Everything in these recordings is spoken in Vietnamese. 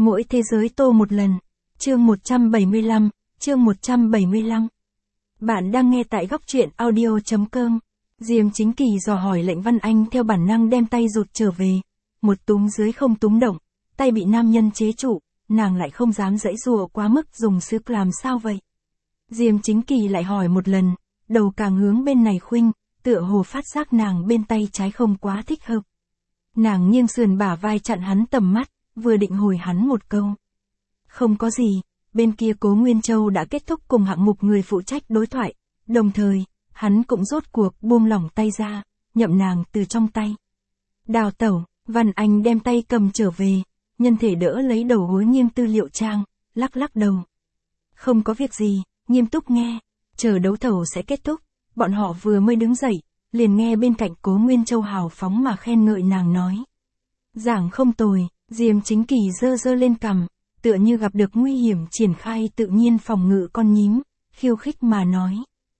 Mỗi thế giới tô một lần. Chương 175, chương 175. Bạn đang nghe tại góc truyện audio.com. Diêm Chính Kỳ dò hỏi lệnh Văn Anh theo bản năng đem tay rụt trở về. Một túm dưới không túm động, tay bị nam nhân chế trụ, nàng lại không dám giãy giụa quá mức dùng sức làm sao vậy. Diêm Chính Kỳ lại hỏi một lần, đầu càng hướng bên này khuynh, tựa hồ phát giác nàng bên tay trái không quá thích hợp. Nàng nghiêng sườn bả vai chặn hắn tầm mắt, vừa định hồi hắn một câu. Không có gì, bên kia Cố Nguyên Châu đã kết thúc cùng hạng mục người phụ trách đối thoại, đồng thời, hắn cũng rốt cuộc buông lỏng tay ra, nhậm nàng từ trong tay. Đào tẩu, Văn Anh đem tay cầm trở về, nhân thể đỡ lấy đầu gối nghiêng tư liệu trang, lắc lắc đầu. Không có việc gì, nghiêm túc nghe, chờ đấu thầu sẽ kết thúc, bọn họ vừa mới đứng dậy, liền nghe bên cạnh Cố Nguyên Châu hào phóng mà khen ngợi nàng nói. Giảng không tồi, Diêm Chính Kỳ giơ giơ lên cằm, tựa như gặp được nguy hiểm triển khai tự nhiên phòng ngự con nhím, khiêu khích mà nói.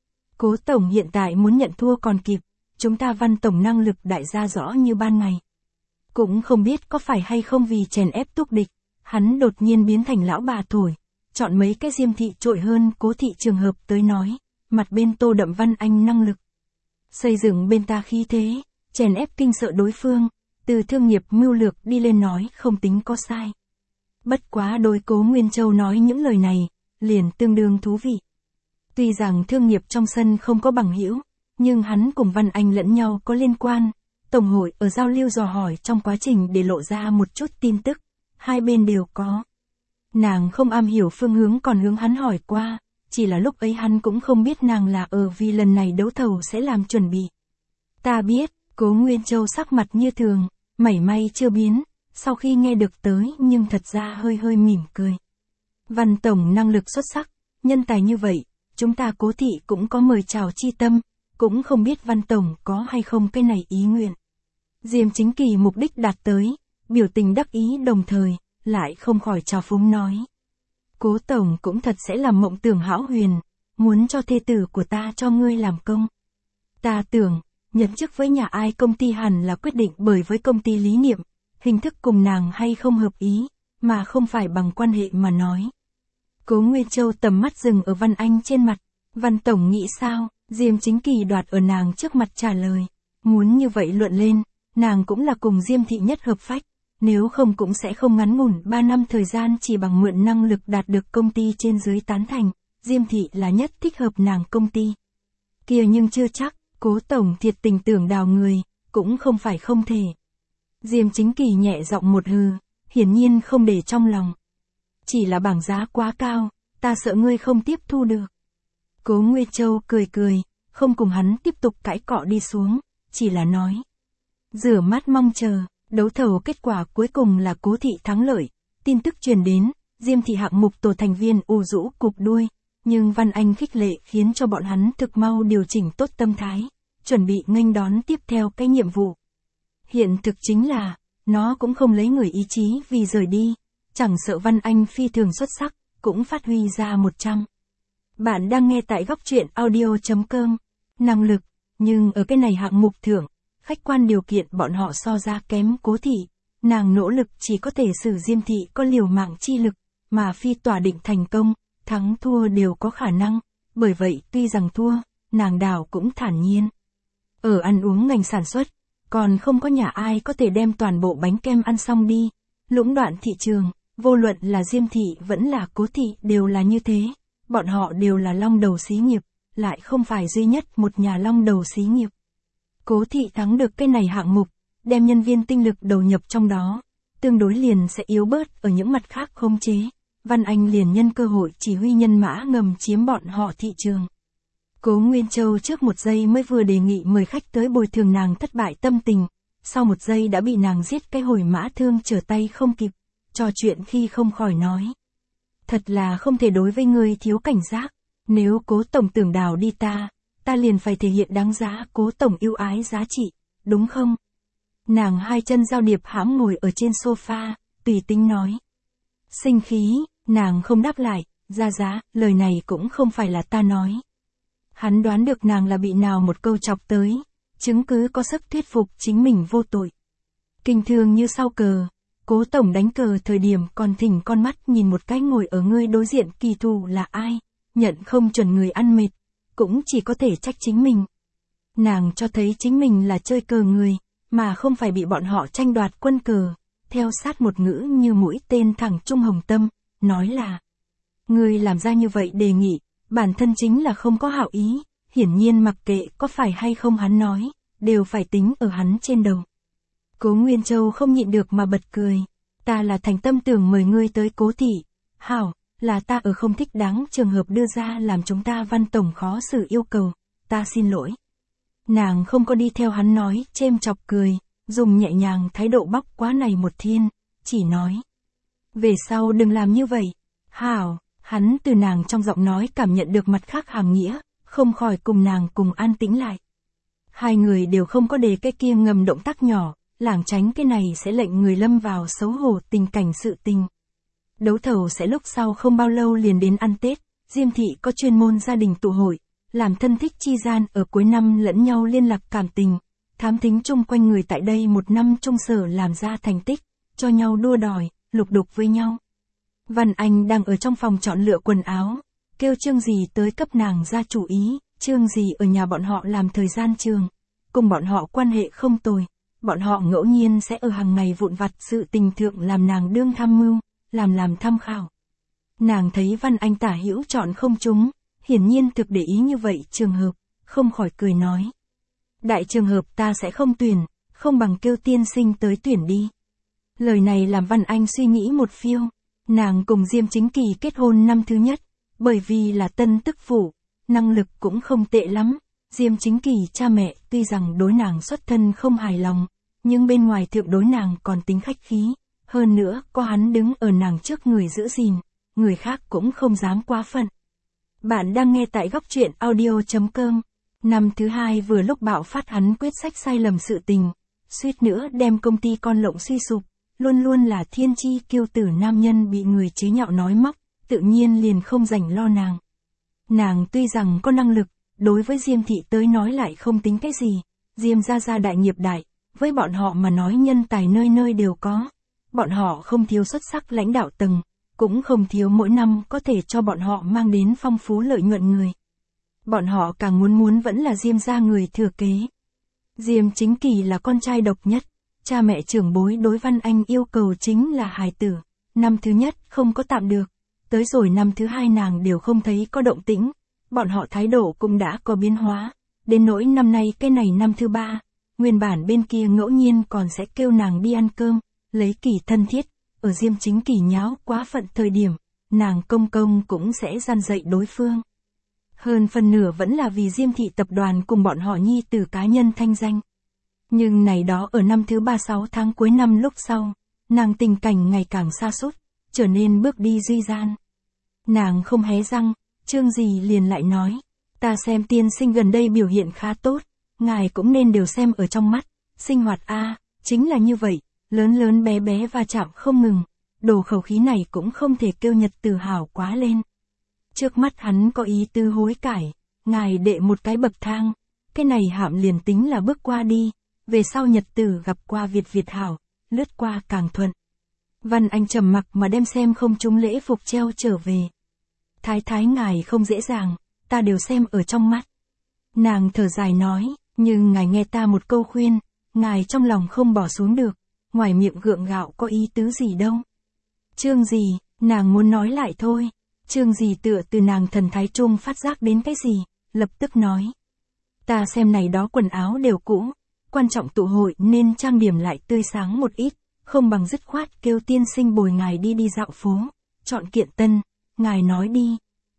Cố Tổng hiện tại muốn nhận thua còn kịp, chúng ta Văn Tổng năng lực đại gia rõ như ban ngày. Cũng không biết có phải hay không vì chèn ép túc địch, hắn đột nhiên biến thành lão bà thổi, chọn mấy cái Diêm thị trội hơn Cố thị trường hợp tới nói, mặt bên tô đậm Văn Anh năng lực. Xây dựng bên ta khí thế, chèn ép kinh sợ đối phương, từ thương nghiệp mưu lược đi lên nói không tính có sai. Bất quá đối Cố Nguyên Châu nói những lời này, liền tương đương thú vị. Tuy rằng thương nghiệp trong sân không có bằng hữu, nhưng hắn cùng Văn Anh lẫn nhau có liên quan. Tổng hội ở giao lưu dò hỏi trong quá trình để lộ ra một chút tin tức, hai bên đều có. Nàng không am hiểu phương hướng còn hướng hắn hỏi qua, chỉ là lúc ấy hắn cũng không biết nàng là vì lần này đấu thầu sẽ làm chuẩn bị. Ta biết, Cố Nguyên Châu sắc mặt như thường, mảy may chưa biến, sau khi nghe được tới nhưng thật ra hơi hơi mỉm cười. Văn Tổng năng lực xuất sắc, nhân tài như vậy, chúng ta Cố thị cũng có mời chào chi tâm, cũng không biết Văn Tổng có hay không cái này ý nguyện. Diêm Chính Kỳ mục đích đạt tới, biểu tình đắc ý đồng thời, lại không khỏi trào phúng nói. Cố Tổng cũng thật sẽ làm mộng tưởng hão huyền, muốn cho thê tử của ta cho ngươi làm công. Ta tưởng, nhận chức với nhà ai công ty hẳn là quyết định bởi với công ty lý niệm, hình thức cùng nàng hay không hợp ý, mà không phải bằng quan hệ mà nói. Cố Nguyên Châu tầm mắt dừng ở Văn Anh trên mặt, Văn Tổng nghĩ sao, Diêm Chính Kỳ đoạt ở nàng trước mặt trả lời, muốn như vậy luận lên, nàng cũng là cùng Diêm thị nhất hợp phách, nếu không cũng sẽ không ngắn ngủn 3 năm thời gian chỉ bằng mượn năng lực đạt được công ty trên dưới tán thành, Diêm thị là nhất thích hợp nàng công ty. Kia nhưng chưa chắc, Cố Tổng thiệt tình tưởng đào người, cũng không phải không thể. Diêm Chính Kỳ nhẹ giọng một hừ, hiển nhiên không để trong lòng. Chỉ là bảng giá quá cao, ta sợ ngươi không tiếp thu được. Cố Nguyên Châu cười cười, không cùng hắn tiếp tục cãi cọ đi xuống, chỉ là nói. Rửa mắt mong chờ, đấu thầu kết quả cuối cùng là Cố thị thắng lợi, tin tức truyền đến, Diêm thị hạng mục tổ thành viên u rũ cụp đuôi, nhưng Văn Anh khích lệ khiến cho bọn hắn thực mau điều chỉnh tốt tâm thái, chuẩn bị nghênh đón tiếp theo cái nhiệm vụ. Hiện thực chính là, nó cũng không lấy người ý chí vì rời đi, chẳng sợ Văn Anh phi thường xuất sắc, cũng phát huy ra 100. Bạn đang nghe tại góc truyện audio.com, năng lực, nhưng ở cái này hạng mục thưởng, khách quan điều kiện bọn họ so ra kém Cố thị, nàng nỗ lực chỉ có thể xử Diêm thị có liều mạng chi lực, mà phi tỏa định thành công, thắng thua đều có khả năng, bởi vậy tuy rằng thua, nàng đảo cũng thản nhiên. Ở ăn uống ngành sản xuất, còn không có nhà ai có thể đem toàn bộ bánh kem ăn xong đi, lũng đoạn thị trường, vô luận là Diêm thị vẫn là Cố thị đều là như thế, bọn họ đều là long đầu xí nghiệp, lại không phải duy nhất một nhà long đầu xí nghiệp. Cố thị thắng được cái này hạng mục, đem nhân viên tinh lực đầu nhập trong đó, tương đối liền sẽ yếu bớt ở những mặt khác khống chế. Văn Anh liền nhân cơ hội chỉ huy nhân mã ngầm chiếm bọn họ thị trường. Cố Nguyên Châu trước một giây mới vừa đề nghị mời khách tới bồi thường nàng thất bại tâm tình, sau một giây đã bị nàng giết cái hồi mã thương trở tay không kịp, trò chuyện khi không khỏi nói. Thật là không thể đối với ngươi thiếu cảnh giác, nếu Cố Tổng tưởng đào đi ta liền phải thể hiện đáng giá Cố Tổng yêu ái giá trị, đúng không? Nàng hai chân giao điệp hãm ngồi ở trên sofa, tùy tính nói. Sinh khí, nàng không đáp lại, giá, lời này cũng không phải là ta nói. Hắn đoán được nàng là bị nào một câu chọc tới, chứng cứ có sức thuyết phục chính mình vô tội. Kinh thường như sau cờ, Cố tổng đánh cờ thời điểm còn thỉnh con mắt nhìn một cái ngồi ở ngươi đối diện kỳ thù là ai, nhận không chuẩn người ăn mệt, cũng chỉ có thể trách chính mình. Nàng cho thấy chính mình là chơi cờ người, mà không phải bị bọn họ tranh đoạt quân cờ, theo sát một ngữ như mũi tên thẳng trung hồng tâm, nói là: ngươi làm ra như vậy đề nghị, bản thân chính là không có hảo ý, hiển nhiên mặc kệ có phải hay không hắn nói, đều phải tính ở hắn trên đầu. Cố Nguyên Châu không nhịn được mà bật cười, ta là thành tâm tưởng mời ngươi tới Cố thị, hảo, là ta ở không thích đáng trường hợp đưa ra làm chúng ta Văn tổng khó xử yêu cầu, ta xin lỗi. Nàng không có đi theo hắn nói, chêm chọc cười, dùng nhẹ nhàng thái độ bóc quá này một thiên, chỉ nói: về sau đừng làm như vậy. Hảo, hắn từ nàng trong giọng nói cảm nhận được mặt khác hàm nghĩa, không khỏi cùng nàng cùng an tĩnh lại. Hai người đều không có đề cái kia ngầm động tác nhỏ, lảng tránh cái này sẽ lệnh người lâm vào xấu hổ tình cảnh sự tình. Đấu thầu sẽ lúc sau không bao lâu liền đến ăn Tết, Diêm thị có chuyên môn gia đình tụ hội, làm thân thích chi gian ở cuối năm lẫn nhau liên lạc cảm tình, thám thính chung quanh người tại đây một năm chung sở làm ra thành tích, cho nhau đua đòi, lục đục với nhau. Văn Anh đang ở trong phòng chọn lựa quần áo, kêu Trương Dì tới cấp nàng ra chủ ý. Trương Dì ở nhà bọn họ làm thời gian trường, cùng bọn họ quan hệ không tồi, bọn họ ngẫu nhiên sẽ ở hàng ngày vụn vặt sự tình thượng làm nàng đương tham mưu, làm tham khảo. Nàng thấy Văn Anh tả hữu chọn không trúng, hiển nhiên thực để ý như vậy trường hợp, không khỏi cười nói: đại trường hợp ta sẽ không tuyển, không bằng kêu tiên sinh tới tuyển đi. Lời này làm Văn Anh suy nghĩ một phiêu, nàng cùng Diêm Chính Kỳ kết hôn năm thứ nhất, bởi vì là tân tức phụ, năng lực cũng không tệ lắm. Diêm Chính Kỳ cha mẹ tuy rằng đối nàng xuất thân không hài lòng, nhưng bên ngoài thượng đối nàng còn tính khách khí, hơn nữa có hắn đứng ở nàng trước người giữ gìn, người khác cũng không dám quá phận. Bạn đang nghe tại góc truyện audio.com. Năm thứ hai vừa lúc bạo phát hắn quyết sách sai lầm sự tình, suýt nữa đem công ty con lộng suy sụp, luôn luôn là thiên chi kiêu tử nam nhân bị người chế nhạo nói móc, tự nhiên liền không rảnh lo nàng. Nàng tuy rằng có năng lực, đối với Diêm thị tới nói lại không tính cái gì, Diêm gia đại nghiệp đại, với bọn họ mà nói nhân tài nơi nơi đều có. Bọn họ không thiếu xuất sắc lãnh đạo tầng, cũng không thiếu mỗi năm có thể cho bọn họ mang đến phong phú lợi nhuận người. Bọn họ càng muốn vẫn là Diêm gia người thừa kế. Diêm Chính Kỳ là con trai độc nhất, cha mẹ trưởng bối đối Văn Anh yêu cầu chính là hài tử, năm thứ nhất không có tạm được, tới rồi năm thứ hai nàng đều không thấy có động tĩnh, bọn họ thái độ cũng đã có biến hóa, đến nỗi năm nay cái này năm thứ ba, nguyên bản bên kia ngẫu nhiên còn sẽ kêu nàng đi ăn cơm, lấy kỳ thân thiết, ở Diêm Chính Kỳ nháo quá phận thời điểm, nàng công cũng sẽ gian dạy đối phương. Hơn phần nửa vẫn là vì Diêm thị tập đoàn cùng bọn họ nhi tử cá nhân thanh danh. Nhưng này đó ở năm thứ 36 tháng cuối năm lúc sau, nàng tình cảnh ngày càng sa sút, trở nên bước đi duy gian. Nàng không hé răng, Trương Dì liền lại nói: ta xem tiên sinh gần đây biểu hiện khá tốt, ngài cũng nên đều xem ở trong mắt, sinh hoạt chính là như vậy, lớn bé va chạm không ngừng, đồ khẩu khí này cũng không thể kêu nhật tử hào quá lên. Trước mắt hắn có ý tư hối cải, ngài đệ một cái bậc thang, cái này hạm liền tính là bước qua đi, về sau nhật tử gặp qua Việt hảo, lướt qua càng thuận. Văn Anh trầm mặc mà đem xem không trúng lễ phục treo trở về. Thái ngài không dễ dàng, ta đều xem ở trong mắt. Nàng thở dài nói, nhưng ngài nghe ta một câu khuyên, ngài trong lòng không bỏ xuống được, ngoài miệng gượng gạo có ý tứ gì đâu. Trương Dì, nàng muốn nói lại thôi. Trương Dì tựa từ nàng thần thái trung phát giác đến cái gì, lập tức nói: ta xem này đó quần áo đều cũ, quan trọng tụ hội nên trang điểm lại tươi sáng một ít, không bằng dứt khoát kêu tiên sinh bồi ngài đi dạo phố, chọn kiện tân, ngài nói đi.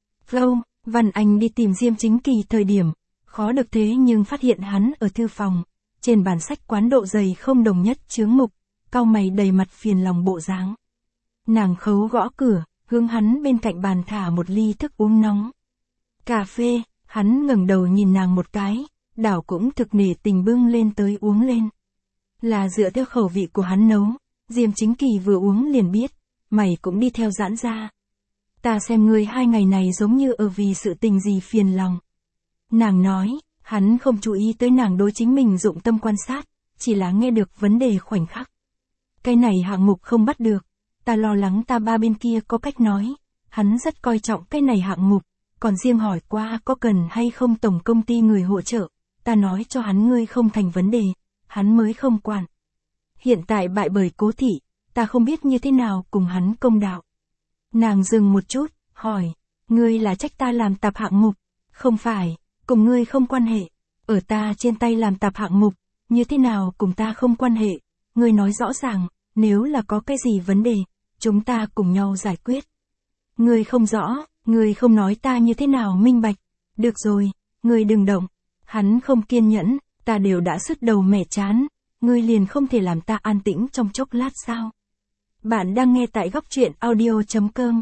Văn Anh đi tìm Diêm Chính Kỳ thời điểm, khó được thế nhưng phát hiện hắn ở thư phòng, trên bản sách quán độ dày không đồng nhất chướng mục, cau mày đầy mặt phiền lòng bộ dáng. Nàng khấu gõ cửa, hướng hắn bên cạnh bàn thả một ly thức uống nóng. Cà phê, hắn ngẩng đầu nhìn nàng một cái, đảo cũng thực nể tình bưng lên tới uống lên. Là dựa theo khẩu vị của hắn nấu, Diêm Chính Kỳ vừa uống liền biết, mày cũng đi theo giãn ra. Ta xem ngươi 2 ngày này giống như ở vì sự tình gì phiền lòng. Nàng nói, hắn không chú ý tới nàng đối chính mình dụng tâm quan sát, chỉ là nghe được vấn đề khoảnh khắc. Cái này hạng mục không bắt được, ta lo lắng ta ba bên kia có cách nói, hắn rất coi trọng cái này hạng mục, còn riêng hỏi qua có cần hay không tổng công ty người hỗ trợ, ta nói cho hắn ngươi không thành vấn đề, hắn mới không quản. Hiện tại bại bởi Cố thị, ta không biết như thế nào cùng hắn công đạo. Nàng dừng một chút, hỏi, ngươi là trách ta làm tạp hạng mục, không phải, cùng ngươi không quan hệ, ở ta trên tay làm tạp hạng mục, như thế nào cùng ta không quan hệ, ngươi nói rõ ràng, nếu là có cái gì vấn đề, chúng ta cùng nhau giải quyết. Ngươi không rõ, ngươi không nói ta như thế nào minh bạch, được rồi, ngươi đừng động, hắn không kiên nhẫn, ta đều đã sứt đầu mẻ chán, ngươi liền không thể làm ta an tĩnh trong chốc lát sao. Bạn đang nghe tại góc truyện audio.com,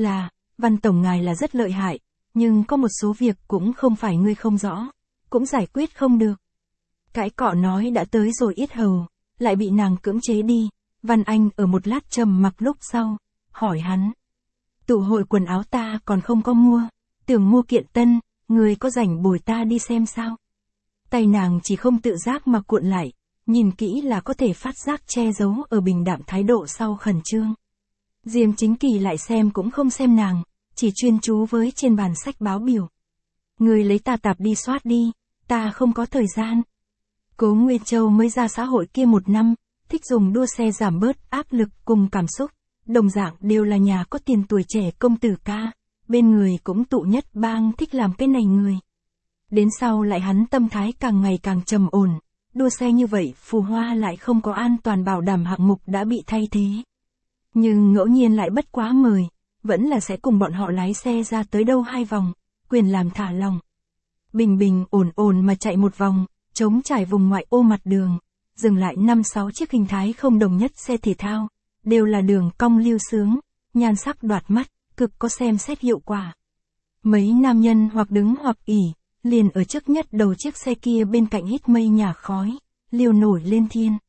Văn Tổng ngài là rất lợi hại, nhưng có một số việc cũng không phải ngươi không rõ, cũng giải quyết không được. Cái cọ nói đã tới rồi yết hầu, lại bị nàng cưỡng chế đi, Văn Anh ở một lát trầm mặc lúc sau, hỏi hắn. Tụ hội quần áo ta còn không có mua, tưởng mua kiện tân, ngươi có rảnh bồi ta đi xem sao? Tay nàng chỉ không tự giác mà cuộn lại, nhìn kỹ là có thể phát giác che giấu ở bình đạm thái độ sau khẩn trương. Diêm Chính Kỳ lại xem cũng không xem nàng, chỉ chuyên chú với trên bàn sách báo biểu. Ngươi lấy ta tạp đi soát đi, ta không có thời gian. Cố Nguyên Châu mới ra xã hội kia 1 năm, thích dùng đua xe giảm bớt áp lực cùng cảm xúc, đồng dạng đều là nhà có tiền tuổi trẻ công tử ca, bên người cũng tụ nhất bang thích làm cái này người. Đến sau lại hắn tâm thái càng ngày càng trầm ổn, đua xe như vậy phù hoa lại không có an toàn bảo đảm hạng mục đã bị thay thế. Nhưng ngẫu nhiên lại bất quá mời, vẫn là sẽ cùng bọn họ lái xe ra tới đâu 2 vòng, quyền làm thả lòng. Bình bình ổn ổn mà chạy 1 vòng, chống trải vùng ngoại ô mặt đường, dừng lại 5-6 chiếc hình thái không đồng nhất xe thể thao, đều là đường cong lưu sướng, nhan sắc đoạt mắt, cực có xem xét hiệu quả. Mấy nam nhân hoặc đứng hoặc ỉ, liền ở trước nhất đầu chiếc xe kia bên cạnh hít mây nhà khói, liều nổi lên thiên.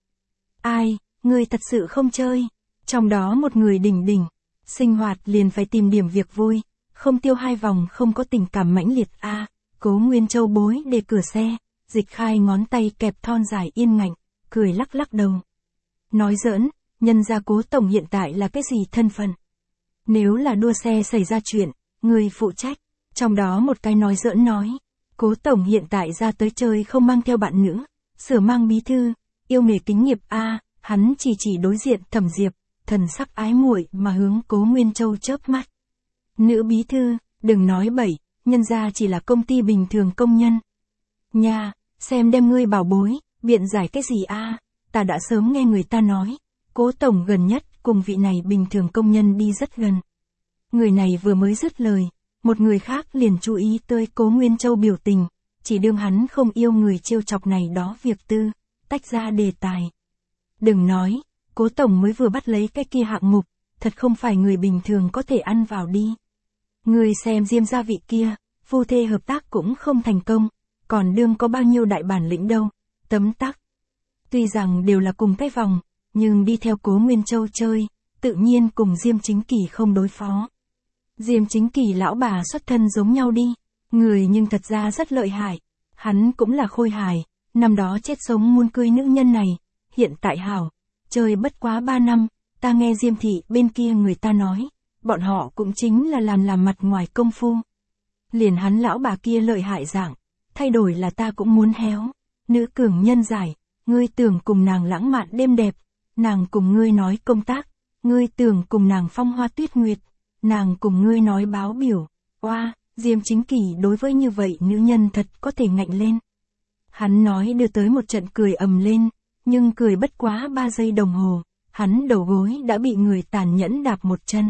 Ai, người thật sự không chơi, trong đó một người đỉnh đỉnh, sinh hoạt liền phải tìm điểm việc vui, không tiêu 2 vòng không có tình cảm mãnh liệt a. Cố Nguyên Châu bối để cửa xe, dịch khai ngón tay kẹp thon dài yên ngạnh, cười lắc lắc đầu. Nói giỡn, nhân gia Cố tổng hiện tại là cái gì thân phận? Nếu là đua xe xảy ra chuyện, người phụ trách, trong đó một cái nói giỡn nói, Cố tổng hiện tại ra tới chơi không mang theo bạn nữa, sửa mang bí thư, yêu nghề kính nghiệp a. Hắn chỉ đối diện Thẩm Diệp, thần sắc ái muội mà hướng Cố Nguyên Châu chớp mắt. Nữ bí thư, đừng nói bậy, nhân gia chỉ là công ty bình thường công nhân. Nha, xem đem ngươi bảo bối, biện giải cái gì a? Ta đã sớm nghe người ta nói, Cố tổng gần nhất cùng vị này bình thường công nhân đi rất gần. Người này vừa mới dứt lời, một người khác liền chú ý tới Cố Nguyên Châu biểu tình, chỉ đương hắn không yêu người trêu chọc này đó việc tư, tách ra đề tài. Đừng nói, Cố tổng mới vừa bắt lấy cái kia hạng mục, thật không phải người bình thường có thể ăn vào đi. Người xem Diêm gia vị kia, phu thê hợp tác cũng không thành công, còn đương có bao nhiêu đại bản lĩnh đâu, tấm tắc. Tuy rằng đều là cùng cái vòng, nhưng đi theo Cố Nguyên Châu chơi, tự nhiên cùng Diêm Chính Kỳ không đối phó. Diêm Chính Kỳ lão bà xuất thân giống nhau đi, người nhưng thật ra rất lợi hại, hắn cũng là khôi hài, năm đó chết sống muốn cưới nữ nhân này, hiện tại hảo, chơi bất quá 3 năm, ta nghe Diêm thị bên kia người ta nói, bọn họ cũng chính là làm mặt ngoài công phu. Liền hắn lão bà kia lợi hại dạng, thay đổi là ta cũng muốn héo, nữ cường nhân giải, ngươi tưởng cùng nàng lãng mạn đêm đẹp, nàng cùng ngươi nói công tác, ngươi tưởng cùng nàng phong hoa tuyết nguyệt, nàng cùng ngươi nói báo biểu, oa, Diêm Chính Kỳ đối với như vậy nữ nhân thật có thể ngạnh lên. Hắn nói đưa tới một trận cười ầm lên, nhưng cười bất quá 3 giây đồng hồ, hắn đầu gối đã bị người tàn nhẫn đạp một chân.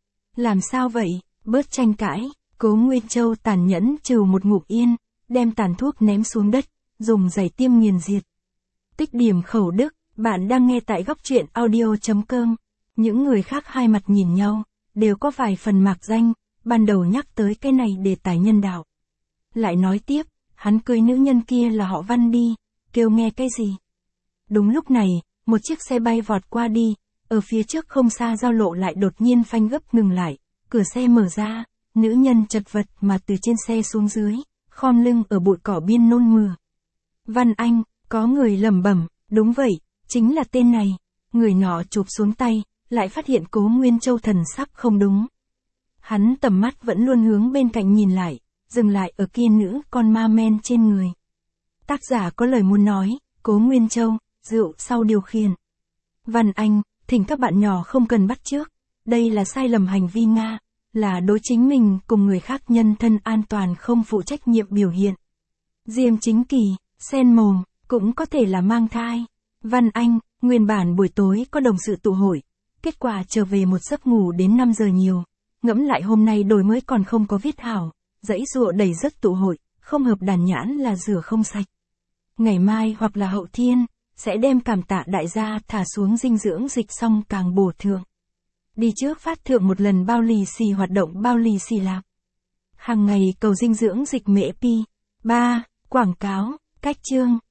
Làm sao vậy, bớt tranh cãi, Cố Nguyên Châu tàn nhẫn trừ một ngụm yên, đem tàn thuốc ném xuống đất, dùng giày tiêm nghiền diệt. Tích điểm khẩu đức, bạn đang nghe tại góc truyện audio.com. Những người khác hai mặt nhìn nhau, đều có vài phần mạc danh, ban đầu nhắc tới cái này đề tài nhân đạo. Lại nói tiếp, hắn cưới nữ nhân kia là họ Văn đi, kêu nghe cái gì. Đúng lúc này, một chiếc xe bay vọt qua đi, ở phía trước không xa giao lộ lại đột nhiên phanh gấp ngừng lại, cửa xe mở ra, nữ nhân chật vật mà từ trên xe xuống dưới, khom lưng ở bụi cỏ biên nôn mửa. Văn Anh, có người lẩm bẩm, đúng vậy, chính là tên này. người nọ chụp xuống tay, lại phát hiện Cố Nguyên Châu thần sắc không đúng. Hắn tầm mắt vẫn luôn hướng bên cạnh nhìn lại, dừng lại ở kia nữ con ma men trên người. Tác giả có lời muốn nói, Cố Nguyên Châu, rượu sau điều khiển. Văn Anh, thỉnh các bạn nhỏ không cần bắt chước, đây là sai lầm hành vi Nga, là đối chính mình cùng người khác nhân thân an toàn không phụ trách nhiệm biểu hiện. Diêm Chính Kỳ, sen mồm, cũng có thể là mang thai. Văn Anh, nguyên bản buổi tối có đồng sự tụ hội, kết quả trở về một giấc ngủ đến 5 giờ nhiều, ngẫm lại hôm nay đổi mới còn không có viết hảo, dãy dụa đầy rất tụ hội, không hợp đàn nhãn là rửa không sạch. Ngày mai hoặc là hậu thiên, sẽ đem cảm tạ đại gia thả xuống dinh dưỡng dịch xong càng bổ thượng. Đi trước phát thượng một lần bao lì xì hoạt động bao lì xì lạp. Hàng ngày cầu dinh dưỡng dịch mễ pi. 3. Quảng cáo, cách chương.